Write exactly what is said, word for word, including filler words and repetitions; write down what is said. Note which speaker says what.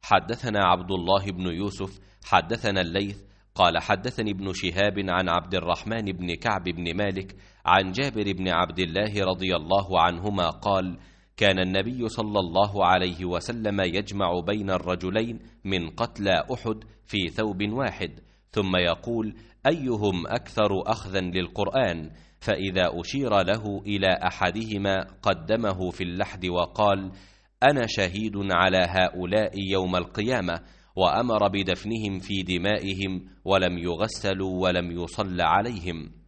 Speaker 1: حدثنا عبد الله بن يوسف حدثنا الليث قال حدثني ابن شهاب عن عبد الرحمن بن كعب بن مالك عن جابر بن عبد الله رضي الله عنهما قال: كان النبي صلى الله عليه وسلم يجمع بين الرجلين من قتلى أحد في ثوب واحد، ثم يقول: أيهم أكثر أخذا للقرآن؟ فإذا أشير له إلى أحدهما قدمه في اللحد وقال: أنا شهيد على هؤلاء يوم القيامة، وأمر بدفنهم في دمائهم ولم يغسلوا ولم يصل عليهم.